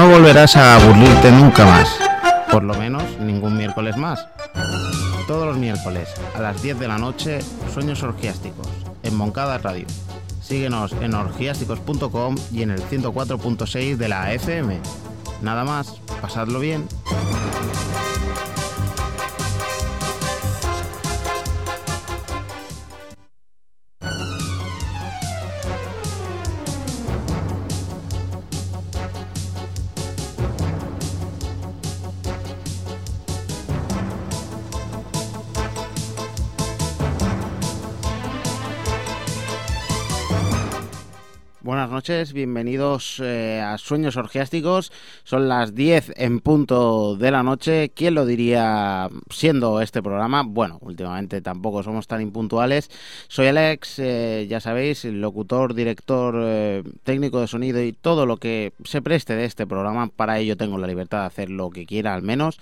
No volverás a aburrirte nunca más, por lo menos ningún miércoles más. Todos los miércoles a las 10 de la noche, Sueños Orgiásticos, en Moncada Radio. Síguenos en orgiásticos.com y en el 104.6 de la FM. Nada más, pasadlo bien. Buenas noches, bienvenidos a Sueños Orgiásticos. Son las 10 en punto de la noche. ¿Quién lo diría siendo este programa? Bueno, últimamente tampoco somos tan impuntuales. Soy Alex, ya sabéis, locutor, director, técnico de sonido y todo lo que se preste de este programa. Para ello tengo la libertad de hacer lo que quiera, al menos.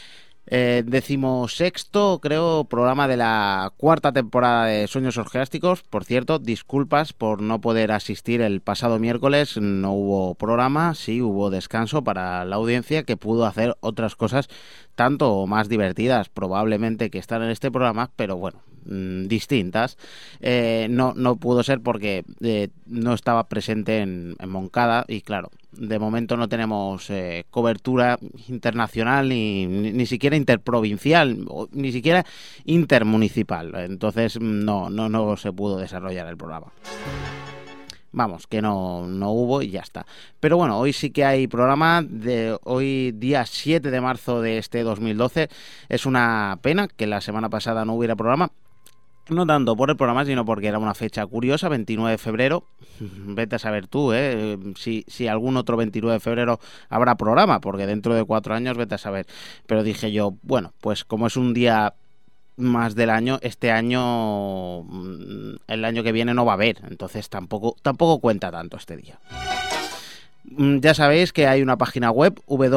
16º, creo, programa de la cuarta temporada de Sueños Orgiásticos. Por cierto, disculpas por no poder asistir el pasado miércoles. No hubo programa, sí hubo descanso para la audiencia, que pudo hacer otras cosas tanto o más divertidas probablemente que estar en este programa, pero bueno, distintas. No pudo ser porque no estaba presente en Moncada y claro, de momento no tenemos cobertura internacional ni siquiera interprovincial, ni siquiera intermunicipal. Entonces no se pudo desarrollar el programa. Vamos, que no hubo y ya está. Pero bueno, hoy sí que hay programa. De hoy, día 7 de marzo de este 2012. Es una pena que la semana pasada no hubiera programa. No tanto por el programa, sino porque era una fecha curiosa, 29 de febrero. Vete a saber tú, si algún otro 29 de febrero habrá programa, porque dentro de 4 años vete a saber. Pero dije yo, bueno, pues como es un día más del año, este año, el año que viene no va a haber, entonces tampoco cuenta tanto este día. Ya sabéis que hay una página web,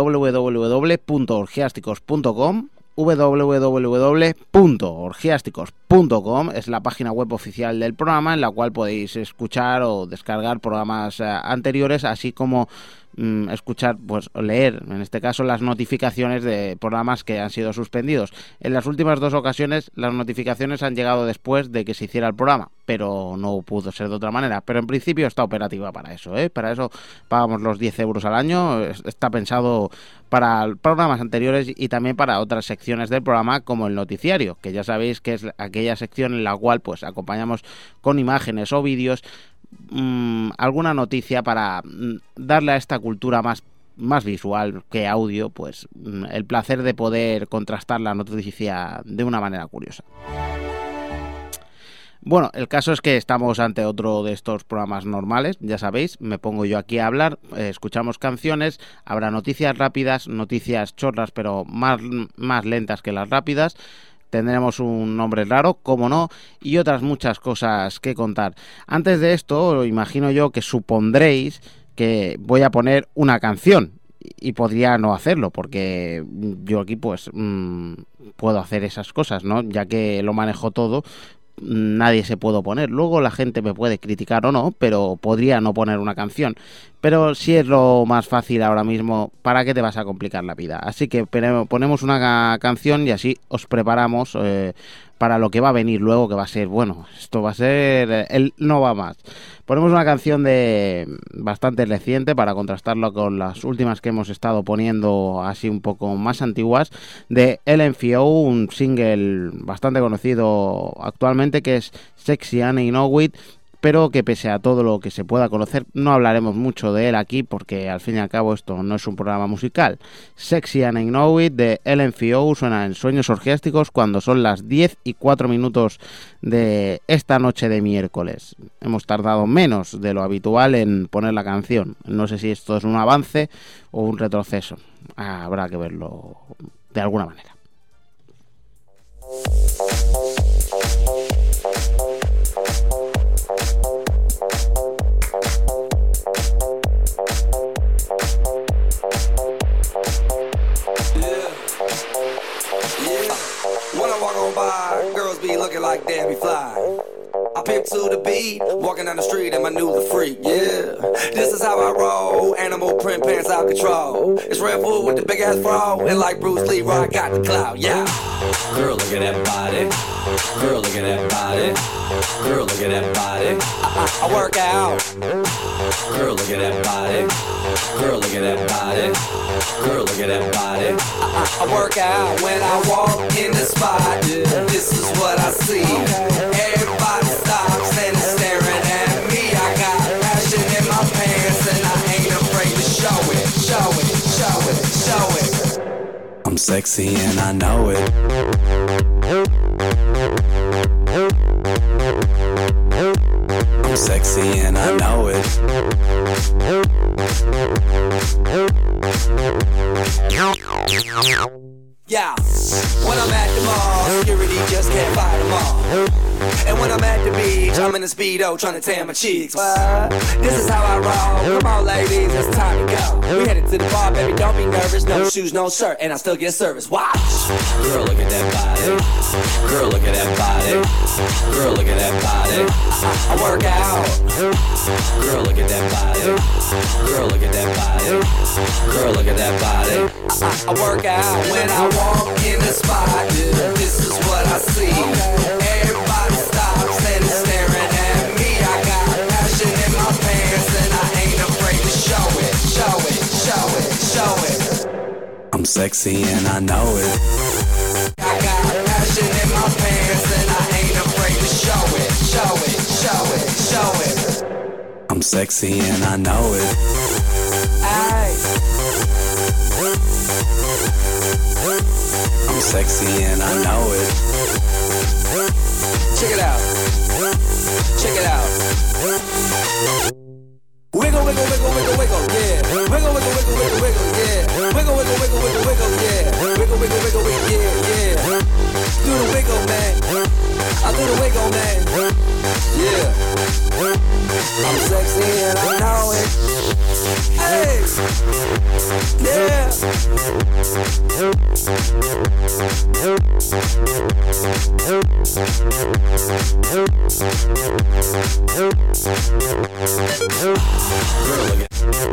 www.orgiásticos.com. www.orgiásticos.com es la página web oficial del programa, en la cual podéis escuchar o descargar programas anteriores, así como escuchar, pues leer, en este caso, las notificaciones de programas que han sido suspendidos. En las últimas 2 ocasiones las notificaciones han llegado después de que se hiciera el programa, pero no pudo ser de otra manera. Pero en principio está operativa para eso, Para eso pagamos los 10 euros al año. Está pensado para programas anteriores y también para otras secciones del programa, como el noticiario, que ya sabéis que es aquella sección en la cual pues acompañamos con imágenes o vídeos alguna noticia para darle a esta cultura más visual que audio, pues el placer de poder contrastar la noticia de una manera curiosa. Bueno, el caso es que estamos ante otro de estos programas normales, ya sabéis, me pongo yo aquí a hablar, escuchamos canciones, habrá noticias rápidas, noticias chorras pero más lentas que las rápidas. Tendremos un nombre raro, como no, y otras muchas cosas que contar. Antes de esto, imagino yo que supondréis que voy a poner una canción. Y podría no hacerlo, porque yo aquí pues puedo hacer esas cosas, ¿no? Ya que lo manejo todo, nadie se puede oponer. Luego la gente me puede criticar o no, pero podría no poner una canción. Pero si es lo más fácil ahora mismo, ¿para qué te vas a complicar la vida? Así que ponemos una canción y así os preparamos para lo que va a venir luego, que va a ser, bueno, esto va a ser el no va más. Ponemos una canción de bastante reciente para contrastarlo con las últimas que hemos estado poniendo así un poco más antiguas, de LMFAO, un single bastante conocido actualmente que es Sexy and I Know It, pero que pese a todo lo que se pueda conocer, no hablaremos mucho de él aquí porque al fin y al cabo esto no es un programa musical. Sexy and I Know It de LMFAO suena en Sueños Orgiásticos cuando son las 10:04 de esta noche de miércoles. Hemos tardado menos de lo habitual en poner la canción. No sé si esto es un avance o un retroceso. Habrá que verlo de alguna manera. When I walk on by, girls be looking like Debbie Fly. I pimp to the beat, walking down the street in my new freak, yeah. This is how I roll, animal print pants out control. It's Red Bull with the big ass bra, and like Bruce Lee, I got the clout, yeah. Girl, look at that body. Girl, look at that body. Girl, look at that body. I work out. Girl, look at that body. Girl, look at that body. Girl, look at that body. I work out when I walk in the spot. This is what I see. Everybody stops and is staring at me. I got passion in my pants and I ain't afraid to show it. Show it, show it, show it. I'm sexy and I know it. I'm sexy and I know it. Yeah, when I'm at the mall, security just can't fight them all. And when I'm at the beach, I'm in a Speedo trying to tan my cheeks. What? This is how I roll. Come on, ladies, it's time to go. We headed to the bar, baby, don't be nervous. No shoes, no shirt, and I still get service. Watch. Girl, look at that body. Girl, look at that body. Girl, look at that body. I work out. Girl, look at that body. Girl, look at that body. Girl, look at that body. I work out when I walk in the spot. This is what I see. Everybody stops and is staring at me. I got passion in my pants and I ain't afraid to show it. Show it, show it, show it. I'm sexy and I know it. I got passion in my pants and I ain't afraid to show it. Show it, show it, show it. I'm sexy and I know it. Aye. I'm sexy and I know it. Check it out. Check it out. Wiggle, wiggle, wiggle, wiggle, wiggle, yeah. Wiggle, wiggle, wiggle, wiggle, wiggle, yeah. Wiggle, wiggle, wiggle, wiggle, wiggle, yeah. Wiggle, wiggle, wiggle, wiggle, yeah, yeah. Do the wiggle, man. I do the wiggle, man. Yeah. I'm sexy and I know it. Hey. Yeah. Girl, look at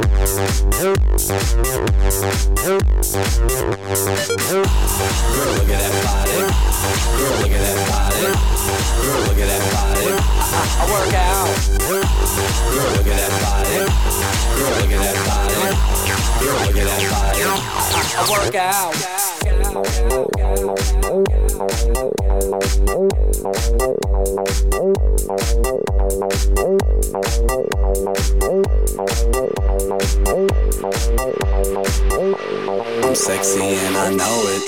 that body. Girl, look at that body. Girl, look at that body. I work out. Girl, look at that body. Girl, look at that body. Girl, look at that body. I work out. I'm sexy and I know it.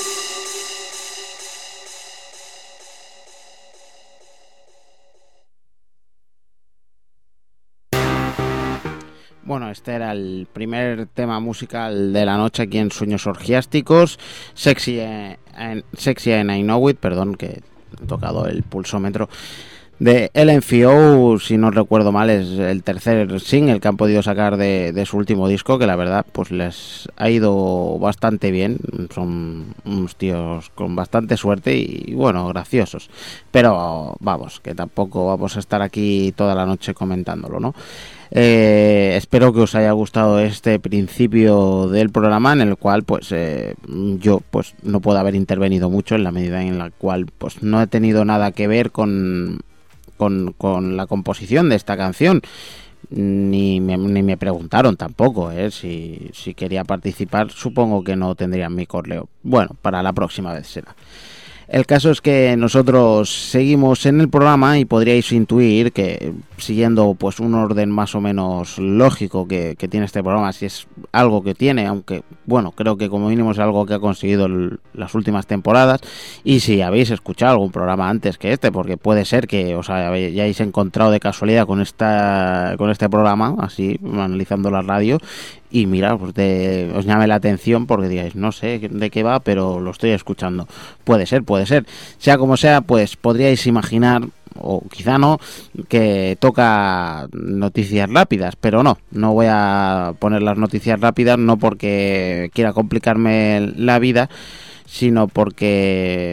Bueno, este era el primer tema musical de la noche aquí en Sueños Orgiásticos. Sexy and I Know It, perdón que he tocado el pulsómetro. De LMFAO, si no recuerdo mal, es el tercer single que han podido sacar de su último disco, que la verdad pues les ha ido bastante bien. Son unos tíos con bastante suerte y bueno, graciosos. Pero vamos, que tampoco vamos a estar aquí toda la noche comentándolo, ¿no? Espero que os haya gustado este principio del programa, en el cual pues yo pues no puedo haber intervenido mucho, en la medida en la cual pues no he tenido nada que ver con la composición de esta canción, ni me preguntaron tampoco si quería participar. Supongo que no tendrían mi correo. Bueno, para la próxima vez será. El caso es que nosotros seguimos en el programa y podríais intuir que, siguiendo pues un orden más o menos lógico que tiene este programa, si es algo que tiene, aunque bueno, creo que como mínimo es algo que ha conseguido las últimas temporadas, y si habéis escuchado algún programa antes que este, porque puede ser que os hayáis encontrado de casualidad con este programa, así analizando la radio, y mira, pues os llame la atención porque digáis, no sé de qué va, pero lo estoy escuchando. Puede ser. Sea como sea, pues podríais imaginar, o quizá no, que toca noticias rápidas, pero no voy a poner las noticias rápidas, no porque quiera complicarme la vida, sino porque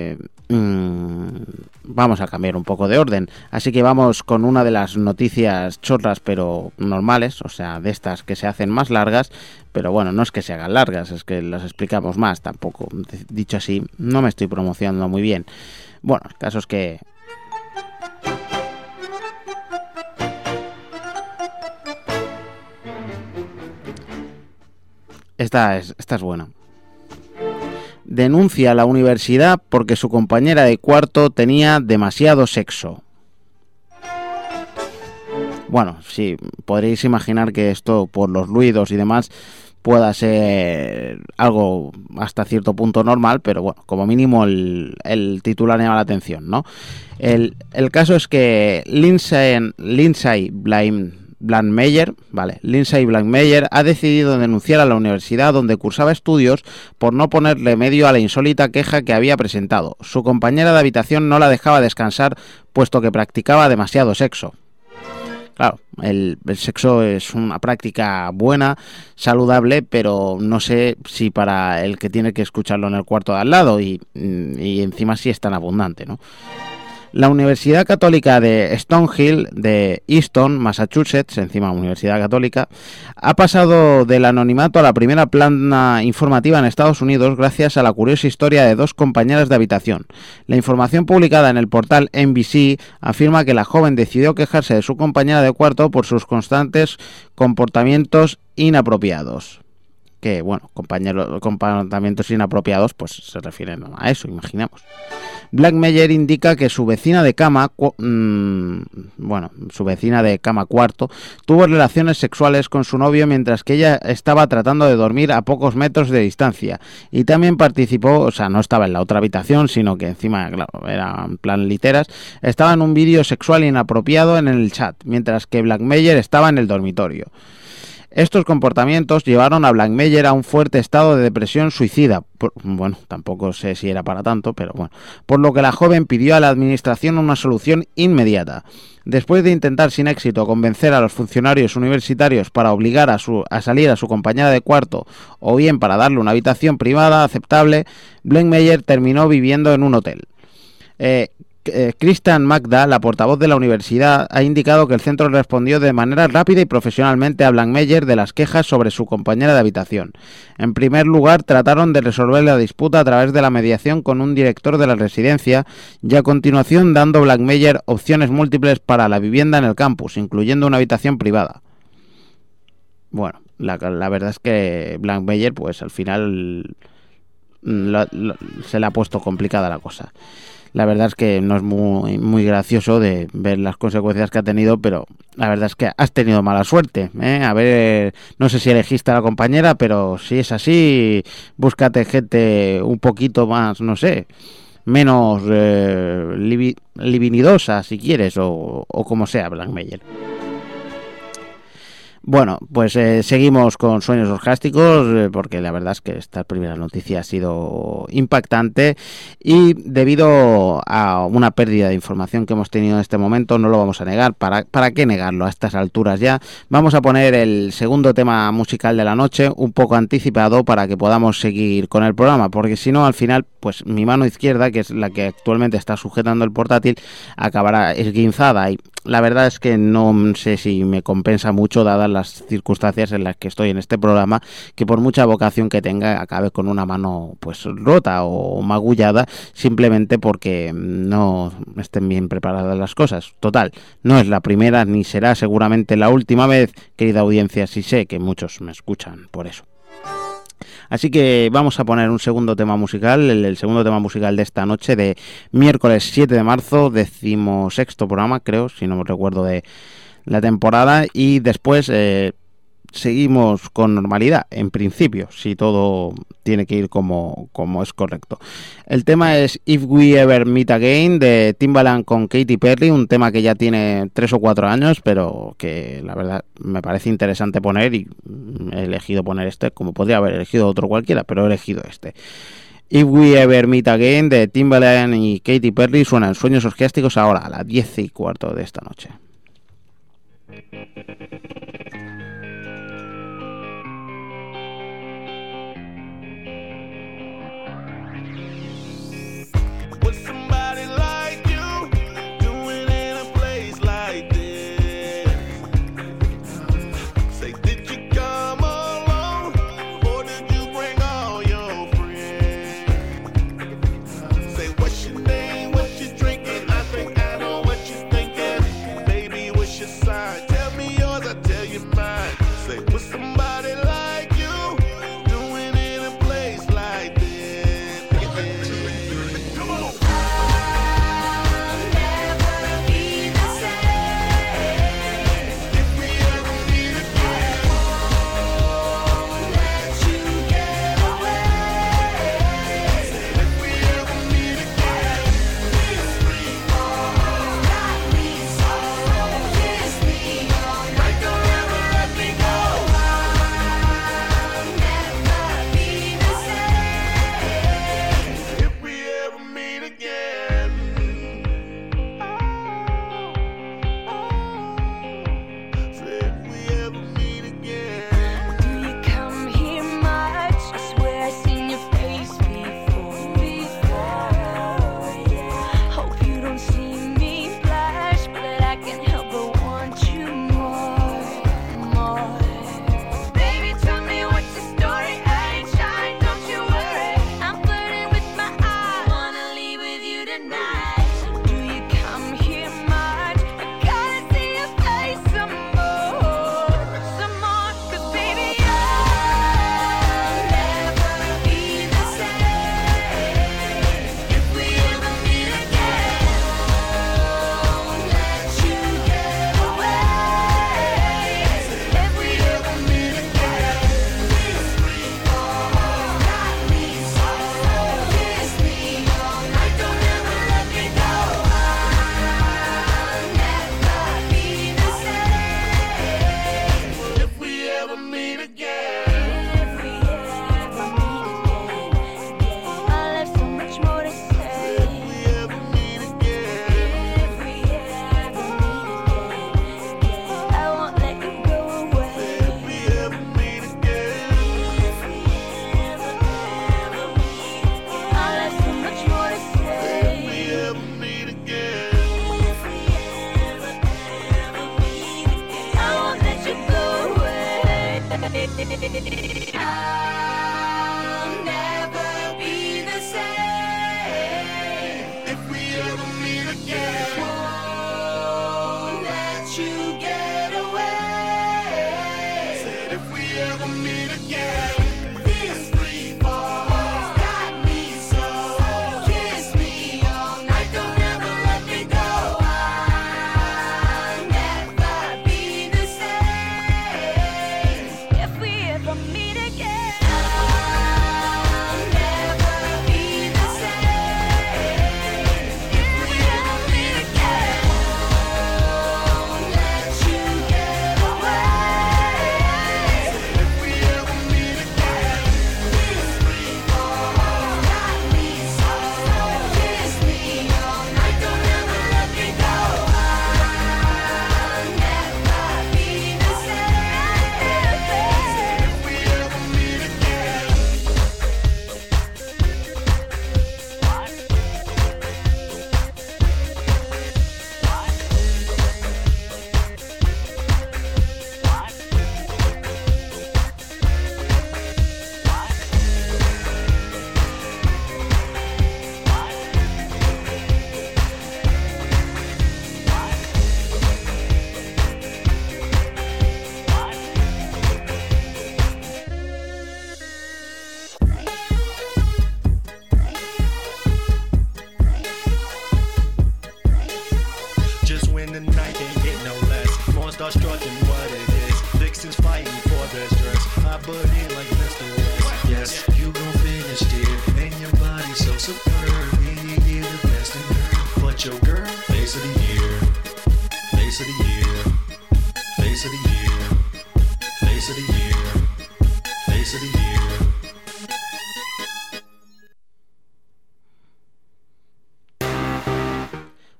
vamos a cambiar un poco de orden. Así que vamos con una de las noticias chorras pero normales, o sea, de estas que se hacen más largas, pero bueno, no es que se hagan largas, es que las explicamos más, tampoco. Dicho así, no me estoy promocionando muy bien. Bueno, el caso es que... Esta es buena. Denuncia a la universidad porque su compañera de cuarto tenía demasiado sexo. Bueno, sí, podréis imaginar que esto, por los ruidos y demás, pueda ser algo hasta cierto punto normal, pero bueno, como mínimo el titular llama la atención, ¿no? El caso es que Lindsay Blankmeyer ha decidido denunciar a la universidad donde cursaba estudios por no poner remedio a la insólita queja que había presentado. Su compañera de habitación no la dejaba descansar puesto que practicaba demasiado sexo. Claro, el sexo es una práctica buena, saludable, pero no sé si para el que tiene que escucharlo en el cuarto de al lado y encima sí es tan abundante, ¿no? La Universidad Católica de Stonehill de Easton, Massachusetts, encima Universidad Católica, ha pasado del anonimato a la primera plana informativa en Estados Unidos gracias a la curiosa historia de dos compañeras de habitación. La información publicada en el portal NBC afirma que la joven decidió quejarse de su compañera de cuarto por sus constantes comportamientos inapropiados. Que, bueno, comportamientos inapropiados, pues se refieren a eso, imaginamos. Blankmeyer indica que su vecina de cama, cuarto, tuvo relaciones sexuales con su novio mientras que ella estaba tratando de dormir a pocos metros de distancia. Y también participó, o sea, no estaba en la otra habitación, sino que encima, claro, era en plan literas, estaba en un vídeo sexual inapropiado en el chat, mientras que Blankmeyer estaba en el dormitorio. Estos comportamientos llevaron a Blankmeyer a un fuerte estado de depresión suicida. Bueno, tampoco sé si era para tanto, pero bueno. Por lo que la joven pidió a la administración una solución inmediata. Después de intentar sin éxito convencer a los funcionarios universitarios para obligar a salir a su compañera de cuarto o bien para darle una habitación privada aceptable, Blankmeyer terminó viviendo en un hotel. Kristen Magda, la portavoz de la universidad, ha indicado que el centro respondió de manera rápida y profesionalmente a Blankmeyer de las quejas sobre su compañera de habitación. En primer lugar, trataron de resolver la disputa a través de la mediación con un director de la residencia y a continuación dando a Blankmeyer opciones múltiples para la vivienda en el campus, incluyendo una habitación privada. Bueno, la verdad es que Blankmeyer, pues al final se le ha puesto complicada la cosa. La verdad es que no es muy gracioso de ver las consecuencias que ha tenido, pero la verdad es que has tenido mala suerte, ¿eh? A ver, no sé si elegiste a la compañera, pero si es así, búscate gente un poquito más, no sé, menos libidinosa, si quieres, o como sea, Blankmeyer. Bueno, pues seguimos con Sueños Orgásticos, porque la verdad es que esta primera noticia ha sido impactante y debido a una pérdida de información que hemos tenido en este momento, no lo vamos a negar. ¿Para qué negarlo a estas alturas ya? Vamos a poner el segundo tema musical de la noche, un poco anticipado, para que podamos seguir con el programa, porque si no, al final, pues mi mano izquierda, que es la que actualmente está sujetando el portátil, acabará esguinzada y la verdad es que no sé si me compensa mucho, dadas las circunstancias en las que estoy en este programa, que por mucha vocación que tenga acabe con una mano pues rota o magullada, simplemente porque no estén bien preparadas las cosas. Total, no es la primera ni será seguramente la última vez, querida audiencia, si sé que muchos me escuchan por eso. Así que vamos a poner un segundo tema musical, el segundo tema musical de esta noche, de miércoles 7 de marzo, 16º programa, creo, si no me recuerdo, de la temporada, y después seguimos con normalidad, en principio, si todo tiene que ir como es correcto. El tema es If We Ever Meet Again, de Timbaland con Katy Perry, un tema que ya tiene 3 o 4 años, pero que la verdad me parece interesante poner, y he elegido poner este, como podría haber elegido otro cualquiera, pero he elegido este. If We Ever Meet Again, de Timbaland y Katy Perry, suena en Sueños Orgiásticos ahora a las 10:15 de esta noche. With some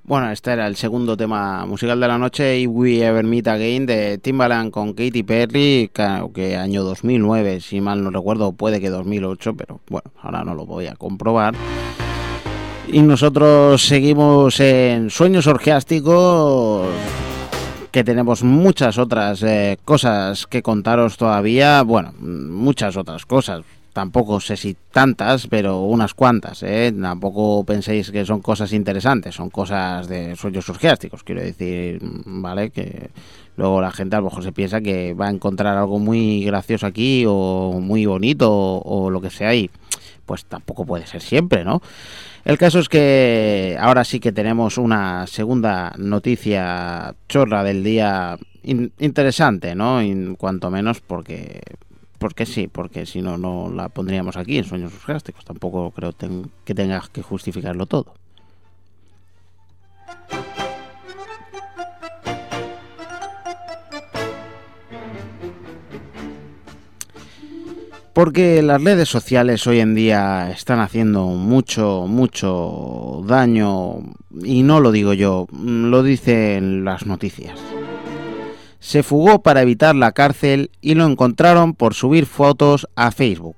Bueno, este era el segundo tema musical de la noche, If We Ever Meet Again, de Timbaland con Katy Perry, que año 2009, si mal no recuerdo, puede que 2008, pero bueno, ahora no lo voy a comprobar. Y nosotros seguimos en Sueños Orgiásticos, que tenemos muchas otras cosas que contaros todavía, bueno, muchas otras cosas. Tampoco sé si tantas, pero unas cuantas, Tampoco penséis que son cosas interesantes, son cosas de sueños orgiásticos, quiero decir, ¿vale? Que luego la gente a lo mejor se piensa que va a encontrar algo muy gracioso aquí o muy bonito o lo que sea y pues tampoco puede ser siempre, ¿no? El caso es que ahora sí que tenemos una segunda noticia chorra del día interesante, ¿no? En cuanto menos porque sí, porque si no, no la pondríamos aquí en Sueños Orgiásticos. Tampoco creo que tengas que justificarlo todo. Porque las redes sociales hoy en día están haciendo mucho daño, y no lo digo yo, lo dicen las noticias. Se fugó para evitar la cárcel y lo encontraron por subir fotos a Facebook.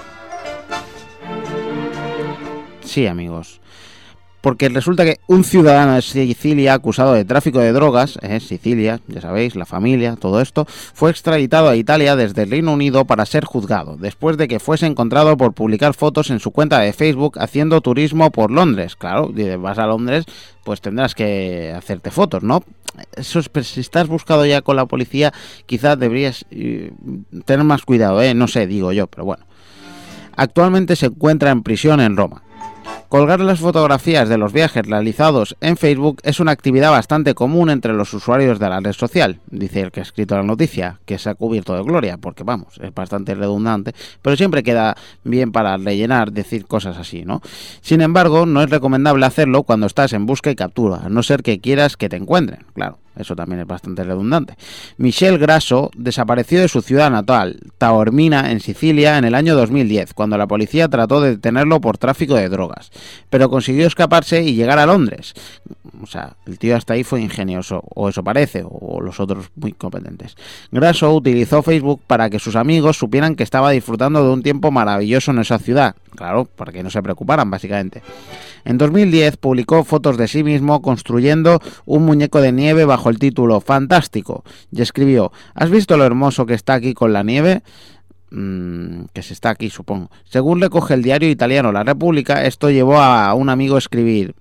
Sí, amigos. Porque resulta que un ciudadano de Sicilia acusado de tráfico de drogas, Sicilia, ya sabéis, la familia, todo esto, fue extraditado a Italia desde el Reino Unido para ser juzgado, después de que fuese encontrado por publicar fotos en su cuenta de Facebook haciendo turismo por Londres. Claro, vas a Londres, pues tendrás que hacerte fotos, ¿no? Eso es, si estás buscado ya con la policía, quizás deberías tener más cuidado, no sé, digo yo, pero bueno. Actualmente se encuentra en prisión en Roma. Colgar las fotografías de los viajes realizados en Facebook es una actividad bastante común entre los usuarios de la red social, dice el que ha escrito la noticia, que se ha cubierto de gloria, porque vamos, es bastante redundante, pero siempre queda bien para rellenar, decir cosas así, ¿no? Sin embargo, no es recomendable hacerlo cuando estás en busca y captura, a no ser que quieras que te encuentren, claro. Eso también es bastante redundante. Michel Grasso desapareció de su ciudad natal, Taormina, en Sicilia, en el año 2010, cuando la policía trató de detenerlo por tráfico de drogas, pero consiguió escaparse y llegar a Londres. O sea, el tío hasta ahí fue ingenioso, o eso parece, o los otros muy competentes. Grasso utilizó Facebook para que sus amigos supieran que estaba disfrutando de un tiempo maravilloso en esa ciudad. Claro, para que no se preocuparan, básicamente. En 2010 publicó fotos de sí mismo construyendo un muñeco de nieve bajo el título Fantástico y escribió: ¿has visto lo hermoso que está aquí con la nieve? Que se está aquí, supongo. Según recoge el diario italiano La Repubblica, esto llevó a un amigo a escribir...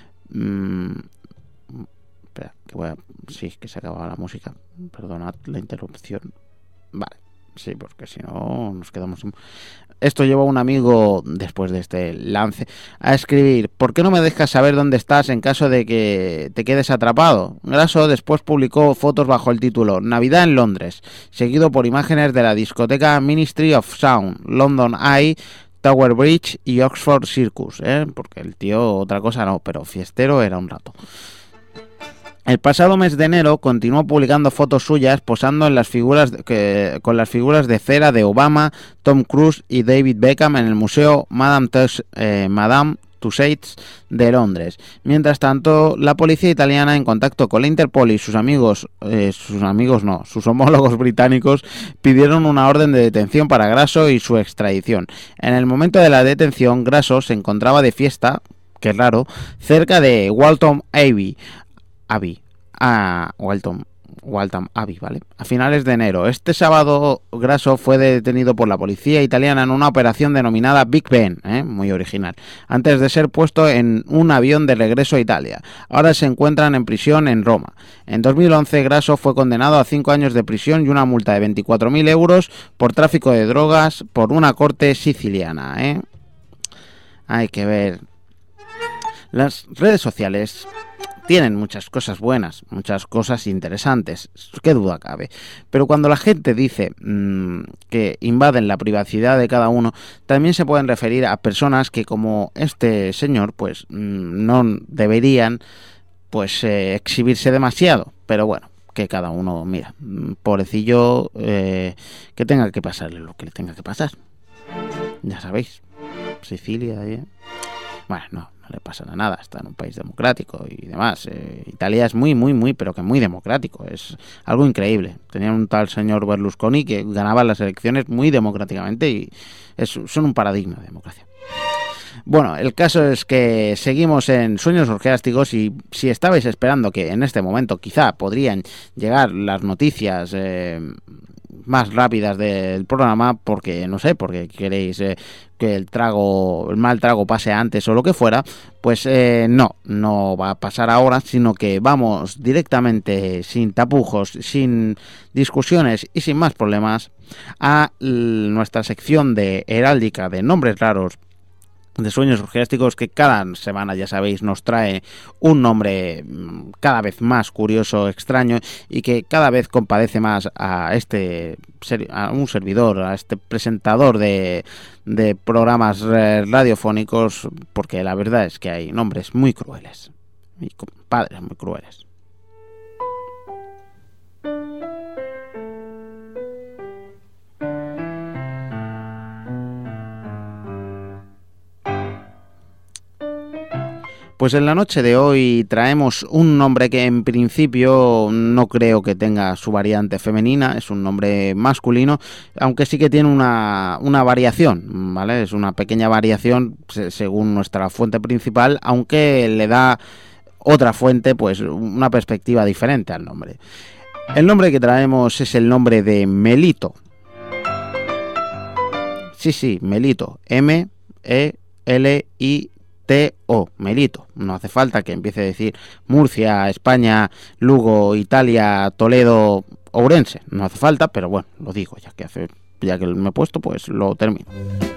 espera, sí, que se acababa la música. Perdonad la interrupción. Vale, sí, porque si no nos quedamos... Esto llevó a un amigo, después de este lance, a escribir: ¿por qué no me dejas saber dónde estás en caso de que te quedes atrapado? Grasso después publicó fotos bajo el título Navidad en Londres, seguido por imágenes de la discoteca Ministry of Sound, London Eye, Tower Bridge y Oxford Circus, porque el tío otra cosa no, pero fiestero era un rato. El pasado mes de enero continuó publicando fotos suyas posando en las figuras con las figuras de cera de Obama, Tom Cruise y David Beckham en el Museo Madame Tussauds de Londres. Mientras tanto, la policía italiana, en contacto con la Interpol y sus homólogos británicos, pidieron una orden de detención para Grasso y su extradición. En el momento de la detención, Grasso se encontraba de fiesta, que es raro, cerca de Waltham Abbey, ¿vale? A finales de enero. Este sábado, Grasso fue detenido por la policía italiana en una operación denominada Big Ben, muy original, antes de ser puesto en un avión de regreso a Italia. Ahora se encuentran en prisión en Roma. En 2011, Grasso fue condenado a 5 años de prisión y una multa de 24.000 euros por tráfico de drogas por una corte siciliana, Hay que ver. Las redes sociales tienen muchas cosas buenas, muchas cosas interesantes, qué duda cabe. Pero cuando la gente dice que invaden la privacidad de cada uno, también se pueden referir a personas que, como este señor, pues no deberían exhibirse demasiado. Pero bueno, que cada uno, mira, pobrecillo, que tenga que pasarle lo que le tenga que pasar. Ya sabéis, Sicilia, Bueno, no le pasa nada, está en un país democrático y demás. Italia es muy, pero que muy democrático, es algo increíble. Tenían un tal señor Berlusconi que ganaba las elecciones muy democráticamente y son un paradigma de democracia. Bueno, el caso es que seguimos en Sueños Orgiásticos y si estabais esperando que en este momento quizá podrían llegar las noticias más rápidas del programa, porque no sé, porque queréis que el mal trago pase antes o lo que fuera, pues no va a pasar ahora, sino que vamos directamente, sin tapujos, sin discusiones y sin más problemas, a nuestra sección de heráldica de nombres raros de Sueños Orgiásticos, que cada semana, ya sabéis, nos trae un nombre cada vez más curioso, extraño, y que cada vez compadece más a un servidor, a este presentador de programas radiofónicos, porque la verdad es que hay nombres muy crueles y padres muy crueles. Pues en la noche de hoy traemos un nombre que en principio no creo que tenga su variante femenina, es un nombre masculino, aunque sí que tiene una variación, ¿vale? Es una pequeña variación según nuestra fuente principal, aunque le da otra fuente pues una perspectiva diferente al nombre. El nombre que traemos es el nombre de Melito. Sí, Melito, M-E-L-I-T-O, Melito. No hace falta que empiece a decir Murcia, España, Lugo, Italia, Toledo, Ourense. No hace falta, pero bueno, lo digo, ya que me he puesto, pues lo termino.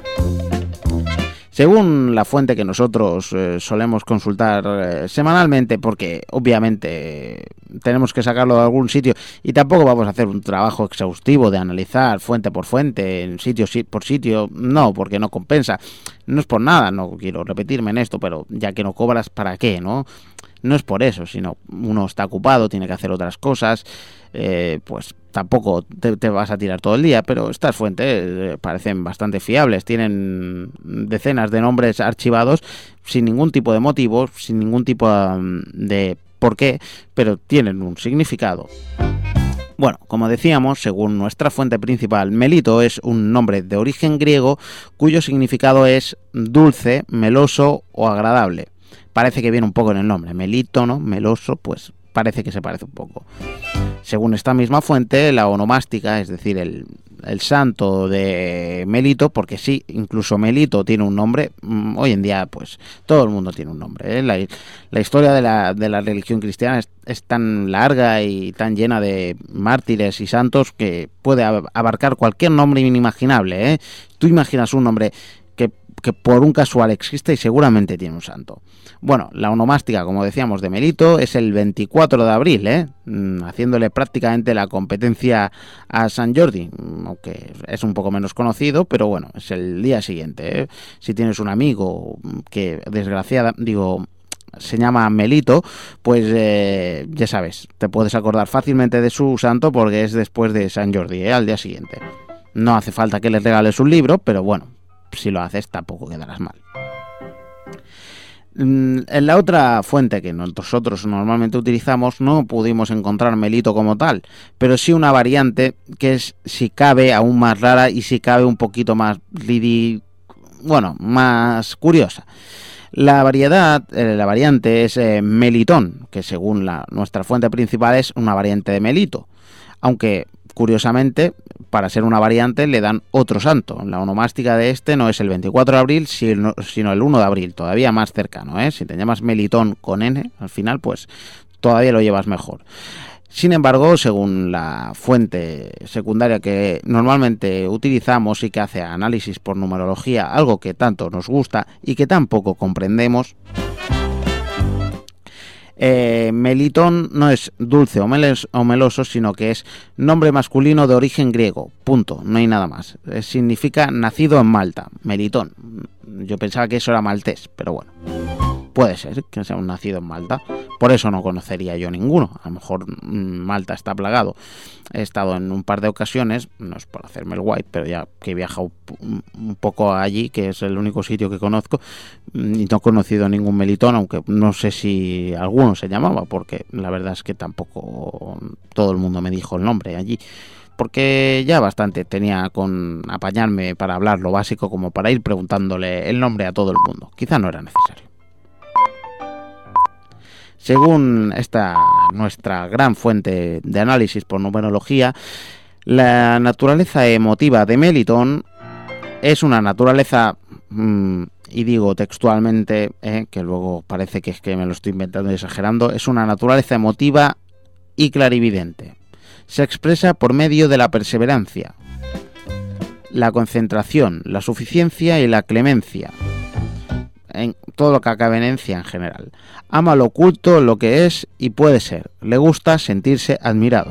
Según la fuente que nosotros solemos consultar semanalmente, porque obviamente tenemos que sacarlo de algún sitio y tampoco vamos a hacer un trabajo exhaustivo de analizar fuente por fuente, en sitio por sitio, no, porque no compensa. No es por nada, no quiero repetirme en esto, pero ya que no cobras, ¿para qué, no? No es por eso, sino uno está ocupado, tiene que hacer otras cosas, pues tampoco te vas a tirar todo el día, pero estas fuentes parecen bastante fiables, tienen decenas de nombres archivados sin ningún tipo de motivo, sin ningún tipo de por qué, pero tienen un significado. Bueno, como decíamos, según nuestra fuente principal, Melito es un nombre de origen griego cuyo significado es dulce, meloso o agradable. Parece que viene un poco en el nombre, Melito, ¿no? Meloso, pues parece que se parece un poco. Según esta misma fuente, la onomástica, es decir, el santo de Melito, porque sí, incluso Melito tiene un nombre, hoy en día pues todo el mundo tiene un nombre, ¿eh? La historia de la religión cristiana es tan larga y tan llena de mártires y santos que puede abarcar cualquier nombre inimaginable, ¿eh? Tú imaginas un nombre que por un casual existe y seguramente tiene un santo. Bueno, la onomástica, como decíamos, de Melito es el 24 de abril, haciéndole prácticamente la competencia a San Jordi, aunque es un poco menos conocido, pero bueno, es el día siguiente, ¿eh? Si tienes un amigo que se llama Melito, pues ya sabes, te puedes acordar fácilmente de su santo porque es después de San Jordi, al día siguiente. No hace falta que le regales un libro, pero bueno, si lo haces tampoco quedarás mal. En la otra fuente que nosotros normalmente utilizamos no pudimos encontrar Melito como tal, pero sí una variante que es, si cabe, aún más rara y si cabe un poquito más más curiosa. La variante es Melitón, que según nuestra fuente principal es una variante de Melito, aunque curiosamente, para ser una variante le dan otro santo. La onomástica de este no es el 24 de abril, sino el 1 de abril, todavía más cercano, ¿eh? Si te llamas Melitón con N, al final, pues todavía lo llevas mejor. Sin embargo, según la fuente secundaria que normalmente utilizamos y que hace análisis por numerología, algo que tanto nos gusta y que tampoco comprendemos, Melitón no es dulce o meloso, sino que es nombre masculino de origen griego, punto, no hay nada más. Significa nacido en Malta, Melitón. Yo pensaba que eso era maltés, pero bueno, puede ser que sea un nacido en Malta. Por eso no conocería yo ninguno. A lo mejor Malta está plagado. He estado en un par de ocasiones, no es por hacerme el guay, pero ya que he viajado un poco allí, que es el único sitio que conozco, y no he conocido ningún melitón, aunque no sé si alguno se llamaba, porque la verdad es que tampoco todo el mundo me dijo el nombre allí. Porque ya bastante tenía con apañarme para hablar lo básico como para ir preguntándole el nombre a todo el mundo. Quizá no era necesario. Según esta nuestra gran fuente de análisis por numerología, la naturaleza emotiva de Melitón es una naturaleza, y digo textualmente, que luego parece que es que me lo estoy inventando y exagerando, es una naturaleza emotiva y clarividente. Se expresa por medio de la perseverancia, la concentración, la suficiencia y la clemencia, en todo lo que acabe en encia en general. Ama lo oculto, lo que es y puede ser. Le gusta sentirse admirado.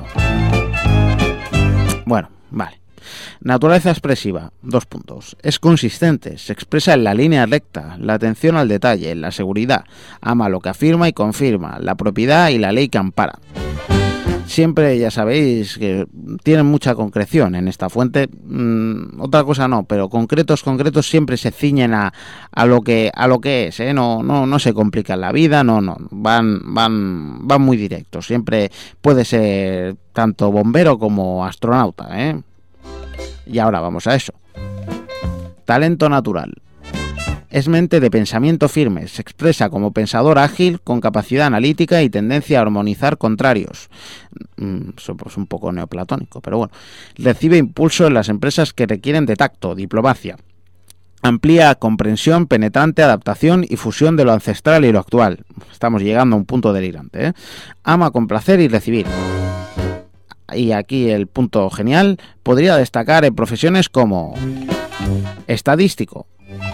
Bueno, vale. Naturaleza expresiva, 2 puntos. Es consistente, se expresa en la línea recta, la atención al detalle, la seguridad. Ama lo que afirma y confirma, la propiedad y la ley que ampara. Siempre, ya sabéis, que tienen mucha concreción en esta fuente. Otra cosa no, pero concretos siempre se ciñen a lo que es, no se complican la vida, van muy directos. Siempre puede ser tanto bombero como astronauta, Y ahora vamos a eso. Talento natural. Es mente de pensamiento firme, se expresa como pensador ágil, con capacidad analítica y tendencia a armonizar contrarios. Eso pues un poco neoplatónico, pero bueno. Recibe impulso en las empresas que requieren de tacto, diplomacia. Amplía comprensión, penetrante, adaptación y fusión de lo ancestral y lo actual. Estamos llegando a un punto delirante, Ama complacer y recibir. Y aquí el punto genial, podría destacar en profesiones como estadístico,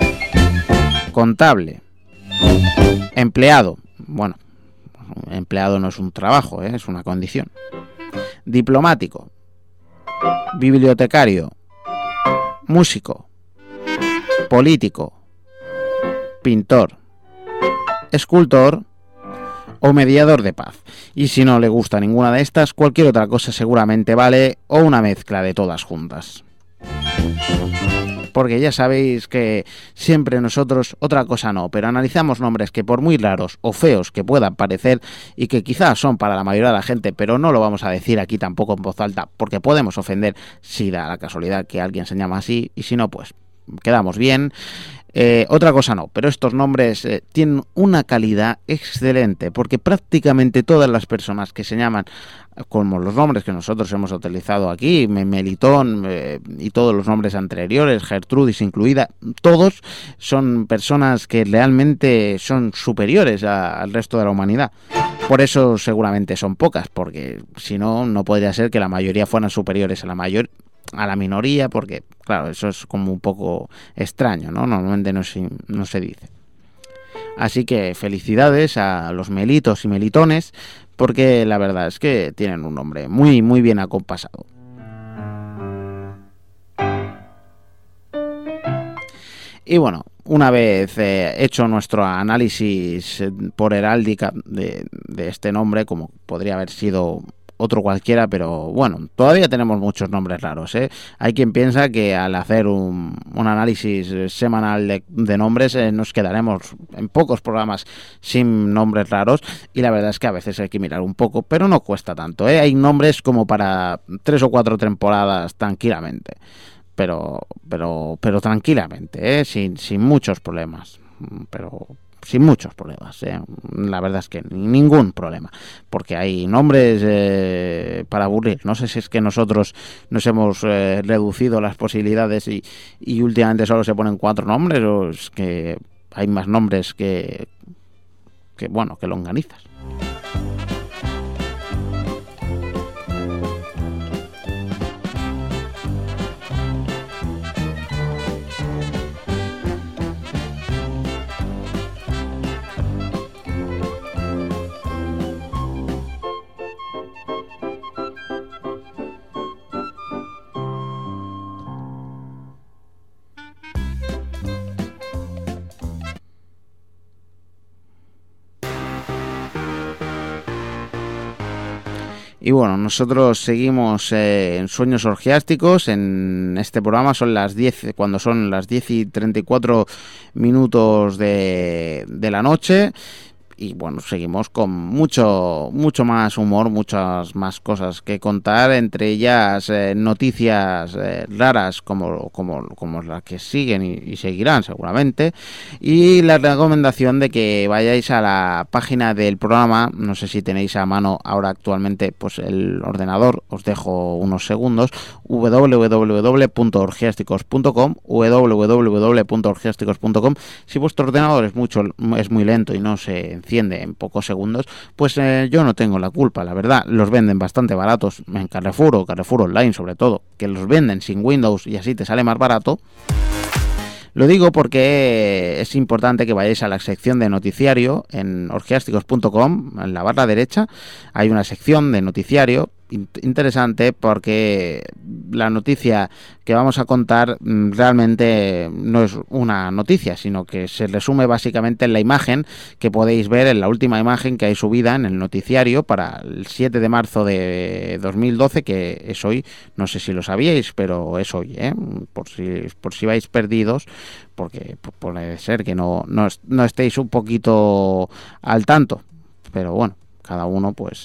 contable, empleado. Bueno, empleado no es un trabajo, es una condición. Diplomático, bibliotecario, músico, político, pintor, escultor o mediador de paz. Y si no le gusta ninguna de estas, cualquier otra cosa seguramente vale, o una mezcla de todas juntas. Porque ya sabéis que siempre nosotros, otra cosa no, pero analizamos nombres que por muy raros o feos que puedan parecer y que quizás son para la mayoría de la gente, pero no lo vamos a decir aquí tampoco en voz alta porque podemos ofender si da la casualidad que alguien se llama así, y si no, pues quedamos bien. Otra cosa no, pero estos nombres tienen una calidad excelente, porque prácticamente todas las personas que se llaman como los nombres que nosotros hemos utilizado aquí, Melitón y todos los nombres anteriores, Gertrudis incluida, todos son personas que realmente son superiores al resto de la humanidad. Por eso seguramente son pocas, porque si no, no podría ser que la mayoría fueran superiores a la minoría, porque claro, eso es como un poco extraño, ¿no? Normalmente no se dice. Así que felicidades a los melitos y melitones, porque la verdad es que tienen un nombre muy, muy bien acompasado. Y bueno, una vez hecho nuestro análisis por heráldica de este nombre, como podría haber sido otro cualquiera, pero bueno, todavía tenemos muchos nombres raros, Hay quien piensa que al hacer un análisis semanal de nombres nos quedaremos en pocos programas sin nombres raros, y la verdad es que a veces hay que mirar un poco, pero no cuesta tanto, Hay nombres como para 3 o 4 temporadas tranquilamente, pero tranquilamente, sin muchos problemas, pero sin muchos problemas, la verdad es que ningún problema, porque hay nombres para aburrir. No sé si es que nosotros nos hemos reducido las posibilidades y últimamente solo se ponen 4 nombres, o es que hay más nombres que longanizas. Y bueno, nosotros seguimos en Sueños Orgiásticos. En este programa son las 10, cuando son las 10:34 de la noche. Y bueno, seguimos con mucho más humor, muchas más cosas que contar, entre ellas noticias raras como las que siguen y seguirán seguramente, y la recomendación de que vayáis a la página del programa. No sé si tenéis a mano ahora actualmente pues el ordenador, os dejo unos segundos: www.orgiásticos.com, www.orgiásticos.com. Si vuestro ordenador es muy lento y no se enciende en pocos segundos, pues yo no tengo la culpa, la verdad. Los venden bastante baratos en Carrefour o Carrefour Online, sobre todo, que los venden sin Windows y así te sale más barato. Lo digo porque es importante que vayáis a la sección de noticiario en orgiásticos.com. En la barra derecha hay una sección de noticiario interesante, porque la noticia que vamos a contar realmente no es una noticia, sino que se resume básicamente en la imagen que podéis ver, en la última imagen que hay subida en el noticiario para el 7 de marzo de 2012, que es hoy. No sé si lo sabíais, pero es hoy, por si vais perdidos, porque puede ser que no estéis un poquito al tanto, pero bueno, cada uno pues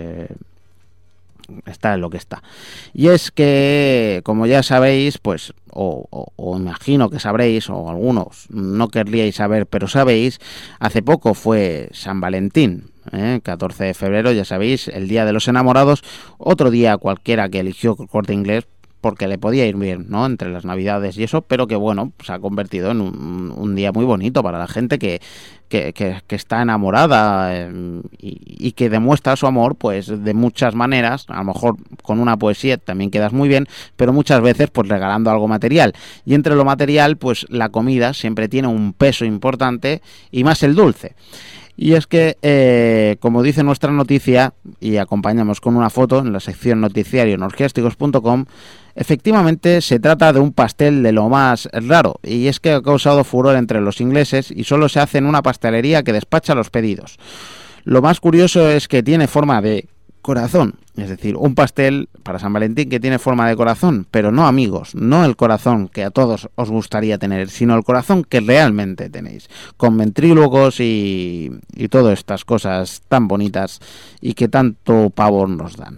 está en lo que está. Y es que, como ya sabéis, pues o imagino que sabréis, o algunos no querríais saber, pero sabéis, hace poco fue San Valentín, 14 de febrero, ya sabéis, el Día de los Enamorados, otro día cualquiera que eligió Corte Inglés porque le podía ir bien, ¿no?, entre las navidades y eso, pero que bueno, se ha convertido en un día muy bonito para la gente que está enamorada y que demuestra su amor pues de muchas maneras. A lo mejor con una poesía también quedas muy bien, pero muchas veces pues regalando algo material, y entre lo material pues la comida siempre tiene un peso importante, y más el dulce. Y es que, como dice nuestra noticia, y acompañamos con una foto en la sección noticiario en orgiásticos.com, efectivamente se trata de un pastel de lo más raro, y es que ha causado furor entre los ingleses y solo se hace en una pastelería que despacha los pedidos. Lo más curioso es que tiene forma de corazón, es decir, un pastel para San Valentín que tiene forma de corazón, pero no, amigos, no el corazón que a todos os gustaría tener, sino el corazón que realmente tenéis, con ventrílogos y todas estas cosas tan bonitas y que tanto pavor nos dan.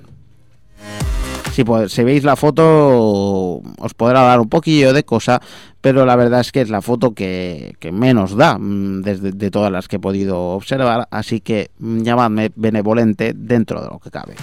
Si veis la foto os podrá dar un poquillo de cosa, pero la verdad es que es la foto que menos da de todas las que he podido observar, así que llamadme benevolente dentro de lo que cabe.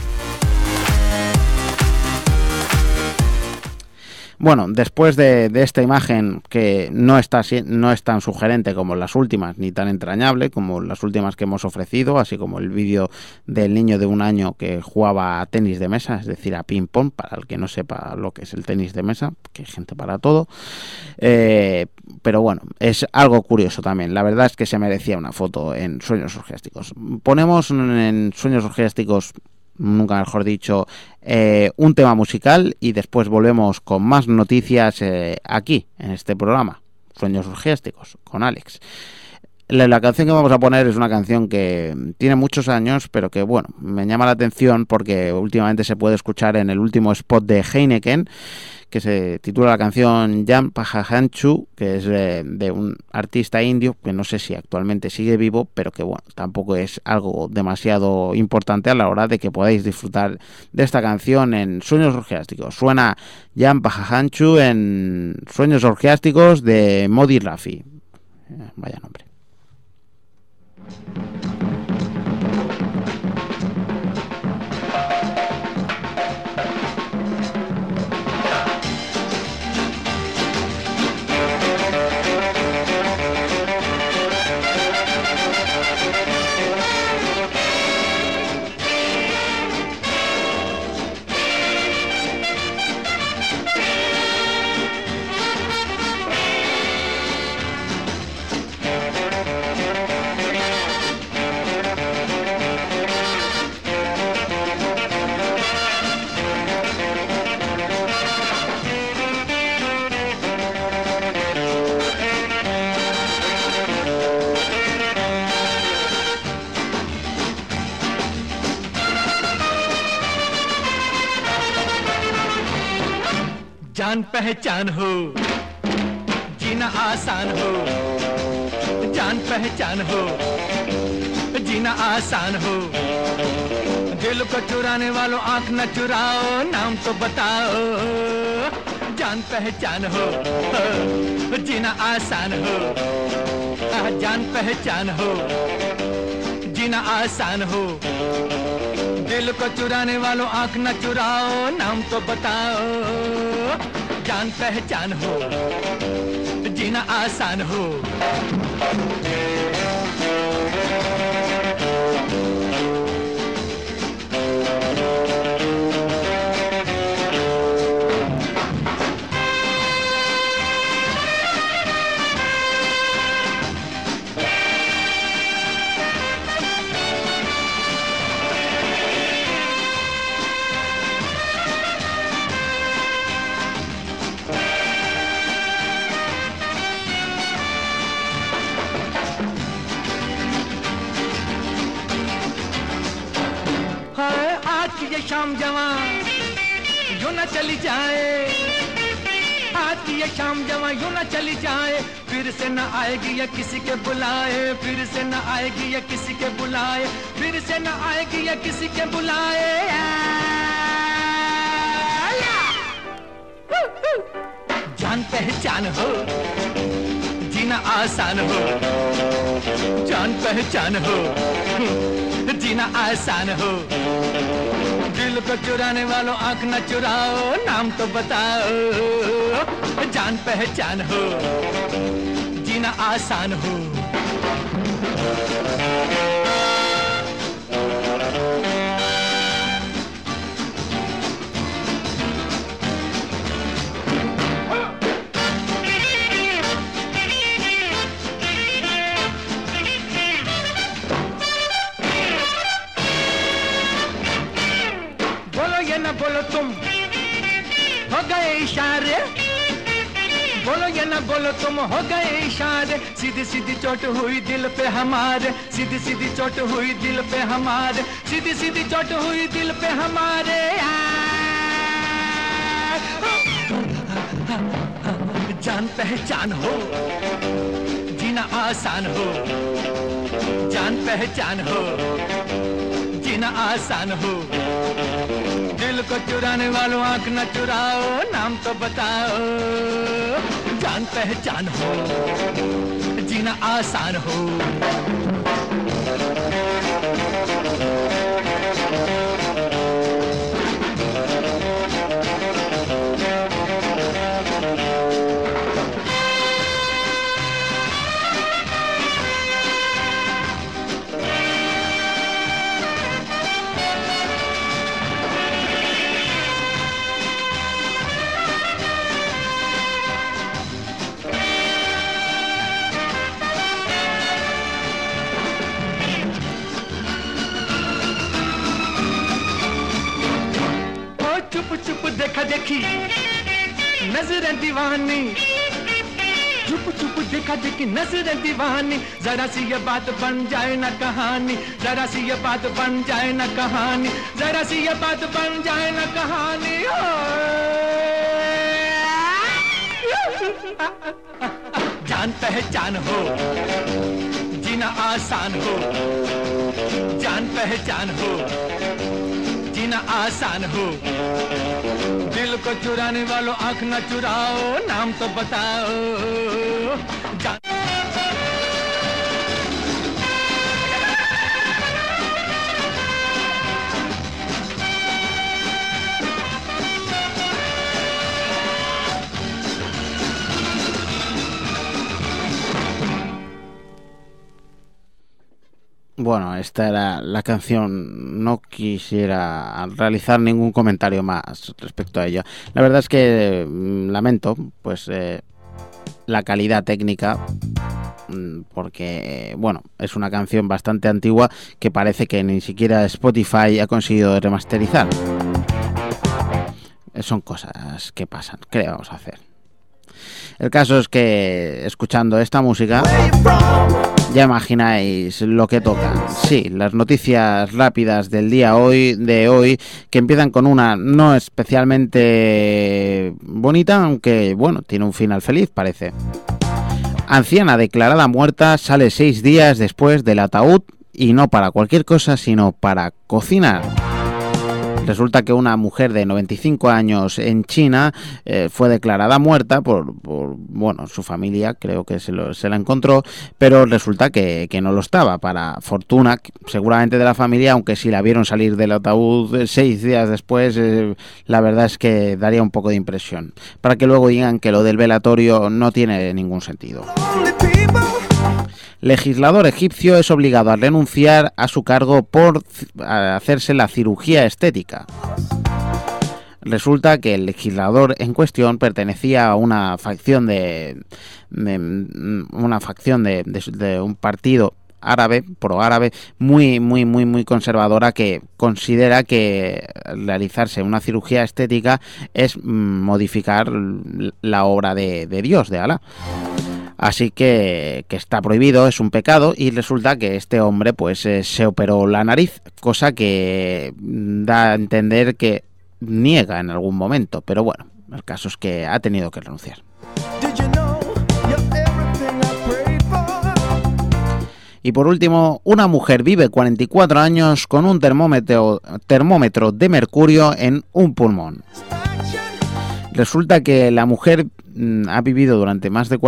Bueno, después de esta imagen que no es tan sugerente como las últimas, ni tan entrañable como las últimas que hemos ofrecido, así como el vídeo del niño de 1 año que jugaba a tenis de mesa, es decir, a ping-pong, para el que no sepa lo que es el tenis de mesa, que hay gente para todo, pero bueno, es algo curioso también. La verdad es que se merecía una foto en Sueños Orgiásticos. Ponemos en Sueños Orgiásticos, nunca mejor dicho, un tema musical, y después volvemos con más noticias aquí, en este programa, Sueños Orgiásticos, con Alex. La canción que vamos a poner es una canción que tiene muchos años, pero que bueno, me llama la atención porque últimamente se puede escuchar en el último spot de Heineken, que se titula la canción Jam Pajahanchu, que es de un artista indio que no sé si actualmente sigue vivo, pero que bueno, tampoco es algo demasiado importante a la hora de que podáis disfrutar de esta canción en Sueños Orgiásticos. Suena Jam Pajahanchu en Sueños Orgiásticos de Modi Rafi. Vaya nombre. जान पहचान हो, जीना आसान हो, जान पहचान हो, जीना आसान हो। दिल को चुराने वालों आंख न चुराओ, नाम तो बताओ, जान पहचान हो, जीना आसान हो, जान पहचान हो, जीना आसान हो। दिल को चुराने वालों आंख न चुराओ, नाम तो बताओ, जान पहचान हो, जीना आसान हो। ये शाम जवां यूं न चली जाए, आज की ये शाम जवां यूं न चली जाए, फिर से न आएगी या किसी के बुलाए, फिर से न आएगी या किसी के बुलाए, फिर से न आएगी या किसी के बुलाए। जान पहचान हो, जीना आसान हो, जान पहचान हो, जीना आसान हो। दिल को चुराने वालों आंख न चुराओ, नाम तो बताओ, जान पहचान हो, जीना आसान हो। बोलो तुम हो गए इशारे, बोलो या ना बोलो तुम हो गए इशारे, सीधी सीधी चोट हुई दिल पे हमारे, सीधी सीधी चोट हुई दिल पे हमारे, सीधी सीधी चोट हुई दिल पे हमारे। जान पहचान हो, जीना आसान हो, जान पहचान हो, जीना आसान हो। दिल को चुराने वालों आंख न चुराओ, नाम तो बताओ, जान पहचान हो, जीना आसान हो। चुप देखा देखी नजरें दीवानी, चुप चुप देखा देखी नजरें दीवानी, जरा सी ये बात बन जाए ना कहानी, जरा सी ये बात बन जाए ना कहानी, जरा सी ये बात बन जाए ना कहानी। जान पहचान हो, जीना आसान हो, जान पहचान हो, जीना आसान हो। दिल को चुराने वालों आंख न चुराओ, नाम तो बताओ, जान Bueno, esta era la canción, no quisiera realizar ningún comentario más respecto a ello. La verdad es que lamento, pues, la calidad técnica, porque, bueno, es una canción bastante antigua que parece que ni siquiera Spotify ha conseguido remasterizar. Son cosas que pasan, ¿qué vamos a hacer? El caso es que, escuchando esta música, Ya imagináis lo que toca. Sí, las noticias rápidas del día de hoy, que empiezan con una no especialmente bonita, aunque bueno, tiene un final feliz, parece. Anciana declarada muerta sale 6 días después del ataúd, y no para cualquier cosa, sino para cocinar. Resulta que una mujer de 95 años en China fue declarada muerta por bueno, su familia creo que se la encontró, pero resulta que no lo estaba. Para fortuna seguramente de la familia, aunque si la vieron salir del ataúd 6 días después, la verdad es que daría un poco de impresión, para que luego digan que lo del velatorio no tiene ningún sentido. Legislador egipcio es obligado a renunciar a su cargo por hacerse la cirugía estética. Resulta que el legislador en cuestión pertenecía a una facción de un partido árabe, pro-árabe, muy conservadora, que considera que realizarse una cirugía estética es modificar la obra de Dios, de Alá. Así que está prohibido, es un pecado, y resulta que este hombre pues se operó la nariz, cosa que da a entender que niega en algún momento, pero bueno, el caso es que ha tenido que renunciar. Y por último, una mujer vive 44 años con un termómetro de mercurio en un pulmón. Resulta que la mujer ha vivido durante más de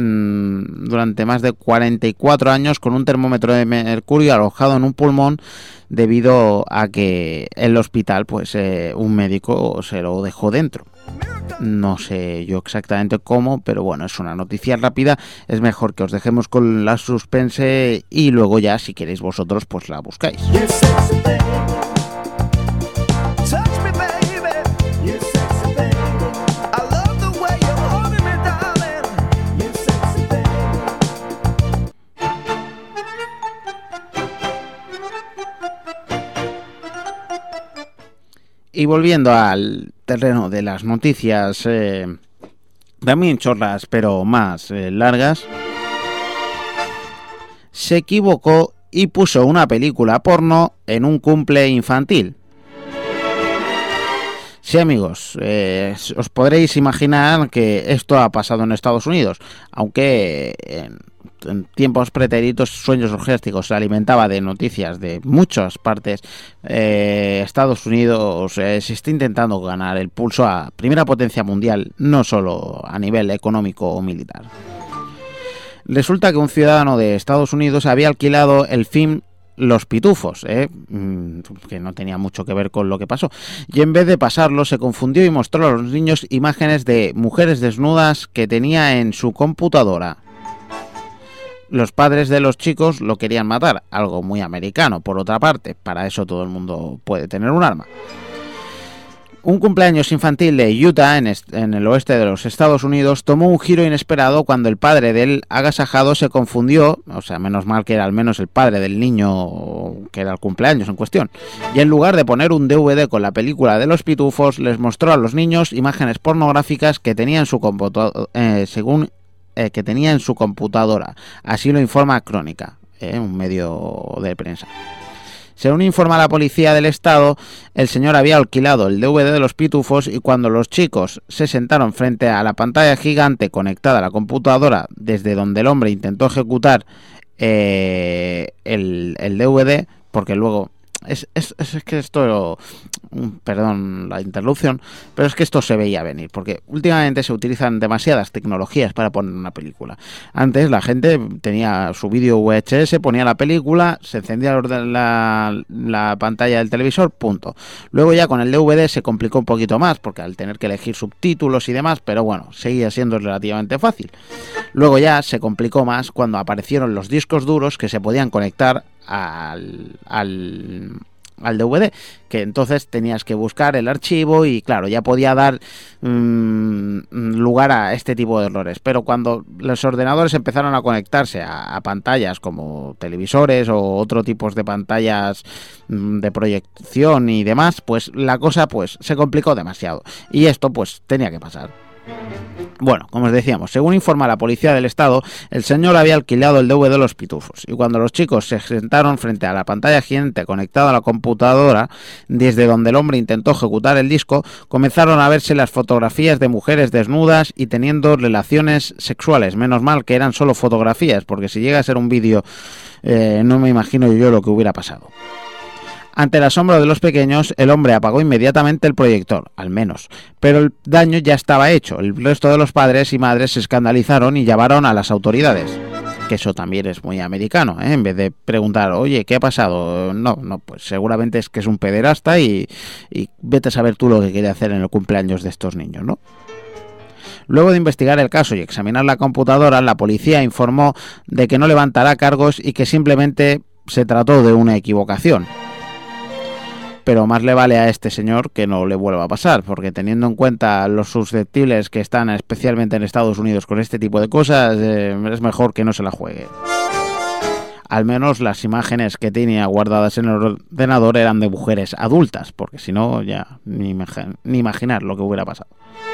44 años con un termómetro de mercurio alojado en un pulmón, debido a que el hospital, pues un médico se lo dejó dentro. No sé yo exactamente cómo, pero bueno, es una noticia rápida. Es mejor que os dejemos con la suspense y luego ya, si queréis vosotros, pues la buscáis. Y volviendo al terreno de las noticias, también chorras, pero más largas, se equivocó y puso una película porno en un cumple infantil. Sí, amigos, os podréis imaginar que esto ha pasado en Estados Unidos, aunque en tiempos pretéritos Sueños Orgiásticos se alimentaba de noticias de muchas partes. Estados Unidos se está intentando ganar el pulso a primera potencia mundial, no solo a nivel económico o militar. Resulta que un ciudadano de Estados Unidos había alquilado el film Los Pitufos, que no tenía mucho que ver con lo que pasó, y en vez de pasarlo se confundió y mostró a los niños imágenes de mujeres desnudas que tenía en su computadora. Los padres de los chicos lo querían matar, algo muy americano, por otra parte, para eso todo el mundo puede tener un arma. Un cumpleaños infantil de Utah, en el oeste de los Estados Unidos, tomó un giro inesperado cuando el padre del agasajado se confundió, o sea, menos mal que era al menos el padre del niño que era el cumpleaños en cuestión, y en lugar de poner un DVD con la película de Los Pitufos, les mostró a los niños imágenes pornográficas que tenía en su computadora, así lo informa Crónica, un medio de prensa. Según informa la policía del estado, el señor había alquilado el DVD de Los Pitufos y cuando los chicos se sentaron frente a la pantalla gigante conectada a la computadora desde donde el hombre intentó ejecutar el DVD, porque luego es que esto, perdón la interrupción, pero es que esto se veía venir, porque últimamente se utilizan demasiadas tecnologías para poner una película. Antes la gente tenía su vídeo VHS, ponía la película, se encendía la pantalla del televisor, punto. Luego ya con el DVD se complicó un poquito más, porque al tener que elegir subtítulos y demás, pero bueno, seguía siendo relativamente fácil. Luego ya se complicó más cuando aparecieron los discos duros que se podían conectar al DVD, que entonces tenías que buscar el archivo y claro, ya podía dar lugar a este tipo de errores. Pero cuando los ordenadores empezaron a conectarse a pantallas como televisores o otro tipos de pantallas de proyección y demás, pues la cosa pues se complicó demasiado y esto pues tenía que pasar. Bueno, como os decíamos, según informa la policía del estado, el señor había alquilado el DVD de Los Pitufos, y cuando los chicos se sentaron frente a la pantalla gigante conectada a la computadora, desde donde el hombre intentó ejecutar el disco, comenzaron a verse las fotografías de mujeres desnudas y teniendo relaciones sexuales. Menos mal que eran solo fotografías, porque si llega a ser un vídeo, no me imagino yo lo que hubiera pasado. Ante el asombro de los pequeños, el hombre apagó inmediatamente el proyector, al menos, pero el daño ya estaba hecho. El resto de los padres y madres se escandalizaron y llamaron a las autoridades. Que eso también es muy americano, ¿eh? En vez de preguntar, oye, ¿qué ha pasado? No, pues seguramente es que es un pederasta y vete a saber tú lo que quiere hacer en el cumpleaños de estos niños, ¿no? Luego de investigar el caso y examinar la computadora, la policía informó de que no levantará cargos y que simplemente se trató de una equivocación. Pero más le vale a este señor que no le vuelva a pasar, porque teniendo en cuenta los susceptibles que están especialmente en Estados Unidos con este tipo de cosas, es mejor que no se la juegue. Al menos las imágenes que tenía guardadas en el ordenador eran de mujeres adultas, porque si no, ya ni imaginar lo que hubiera pasado.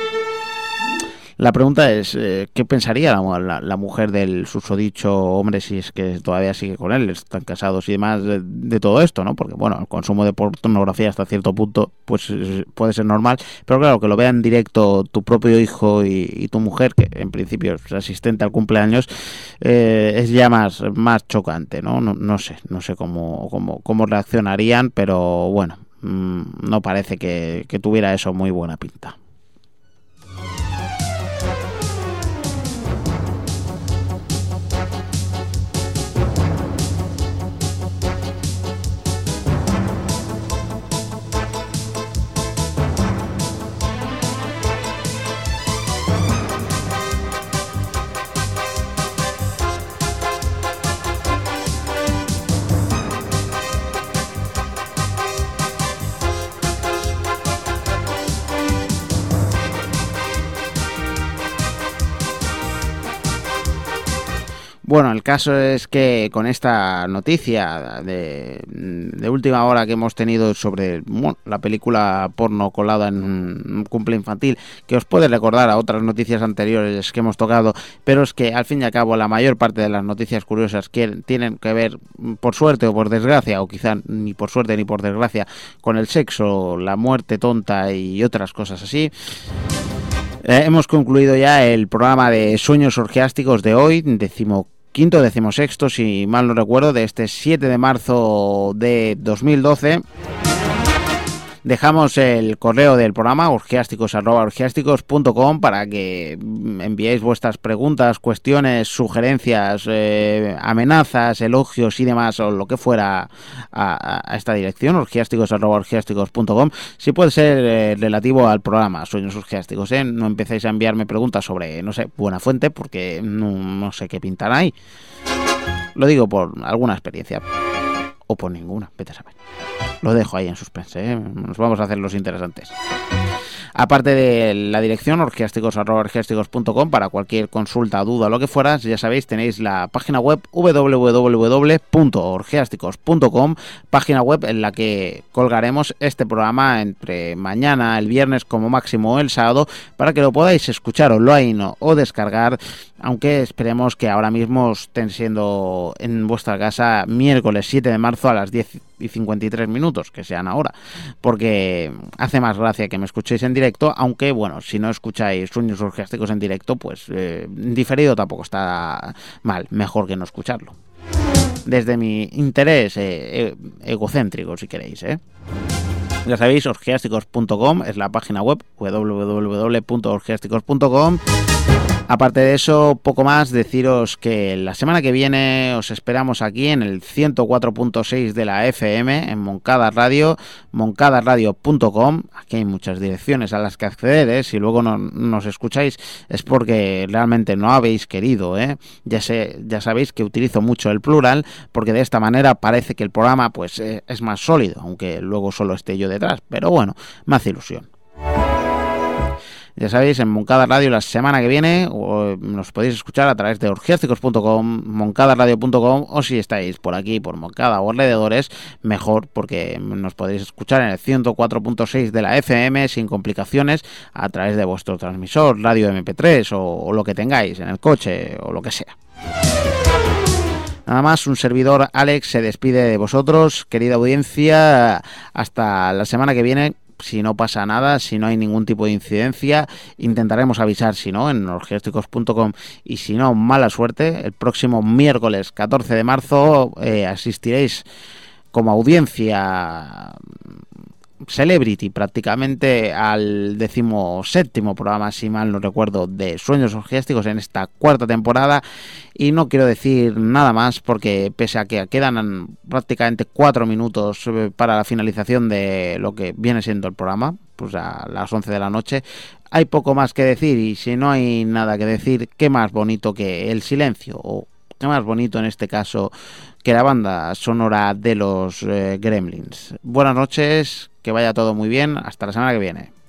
La pregunta es, ¿qué pensaría la mujer del susodicho hombre si es que todavía sigue con él? Están casados y demás de todo esto, ¿no? Porque, bueno, el consumo de pornografía hasta cierto punto pues puede ser normal, pero claro, que lo vea en directo tu propio hijo y tu mujer, que en principio es asistente al cumpleaños, es ya más chocante, ¿no? No sé cómo reaccionarían, pero bueno, no parece que tuviera eso muy buena pinta. Bueno, el caso es que con esta noticia de última hora que hemos tenido sobre la película porno colada en un cumple infantil, que os puede recordar a otras noticias anteriores que hemos tocado, pero es que al fin y al cabo la mayor parte de las noticias curiosas que tienen que ver, por suerte o por desgracia, o quizá ni por suerte ni por desgracia, con el sexo, la muerte tonta y otras cosas así. Hemos concluido ya el programa de Sueños Orgiásticos de hoy, 16º, si mal no recuerdo, de este 7 de marzo de 2012. Dejamos el correo del programa orgiásticos@orgiásticos.com para que enviéis vuestras preguntas, cuestiones, sugerencias, amenazas, elogios y demás, o lo que fuera a esta dirección, orgiásticos@orgiásticos.com. Si puede ser relativo al programa Sueños Orgiásticos, no empecéis a enviarme preguntas sobre, no sé, Buenafuente, porque no sé qué pintan ahí. Lo digo por alguna experiencia. O por ninguna, vete a saber. Lo dejo ahí en suspense, Nos vamos a hacer los interesantes. Aparte de la dirección orgiásticos@orgiásticos.com para cualquier consulta, duda o lo que fuera, ya sabéis, tenéis la página web www.orgiásticos.com, página web en la que colgaremos este programa entre mañana, el viernes como máximo, o el sábado, para que lo podáis escuchar online o descargar, aunque esperemos que ahora mismo estén siendo en vuestra casa miércoles 7 de marzo a las 10:53, que sean ahora, porque hace más gracia que me escuchéis en directo, aunque bueno, si no escucháis Sueños Orgiásticos en directo, pues diferido tampoco está mal, mejor que no escucharlo. Desde mi interés egocéntrico, si queréis, Ya sabéis, orgiásticos.com es la página web, www.orgiásticos.com. Aparte de eso, poco más, deciros que la semana que viene os esperamos aquí en el 104.6 de la FM, en Moncada Radio, moncadaradio.com. Aquí hay muchas direcciones a las que acceder, Si luego no nos escucháis es porque realmente no habéis querido, Ya sabéis que utilizo mucho el plural, porque de esta manera parece que el programa pues es más sólido, aunque luego solo esté yo detrás, pero bueno, me hace ilusión. Ya sabéis, en Moncada Radio la semana que viene nos podéis escuchar a través de orgiásticos.com, moncadaradio.com, o si estáis por aquí, por Moncada o alrededores, mejor, porque nos podéis escuchar en el 104.6 de la FM sin complicaciones a través de vuestro transmisor, radio MP3 o lo que tengáis en el coche o lo que sea. Nada más, un servidor, Alex, se despide de vosotros, querida audiencia, hasta la semana que viene. Si no pasa nada, si no hay ningún tipo de incidencia, intentaremos avisar, si no, en orgiásticos.com, y si no, mala suerte, el próximo miércoles 14 de marzo asistiréis como audiencia Celebrity prácticamente al 17º programa, si mal no recuerdo, de Sueños Orgiásticos en esta cuarta temporada. Y no quiero decir nada más porque pese a que quedan prácticamente 4 minutos para la finalización de lo que viene siendo el programa, pues a las 11 de la noche, hay poco más que decir. Y si no hay nada que decir, qué más bonito que el silencio, o qué más bonito en este caso que la banda sonora de los Gremlins. Buenas noches, que vaya todo muy bien, hasta la semana que viene.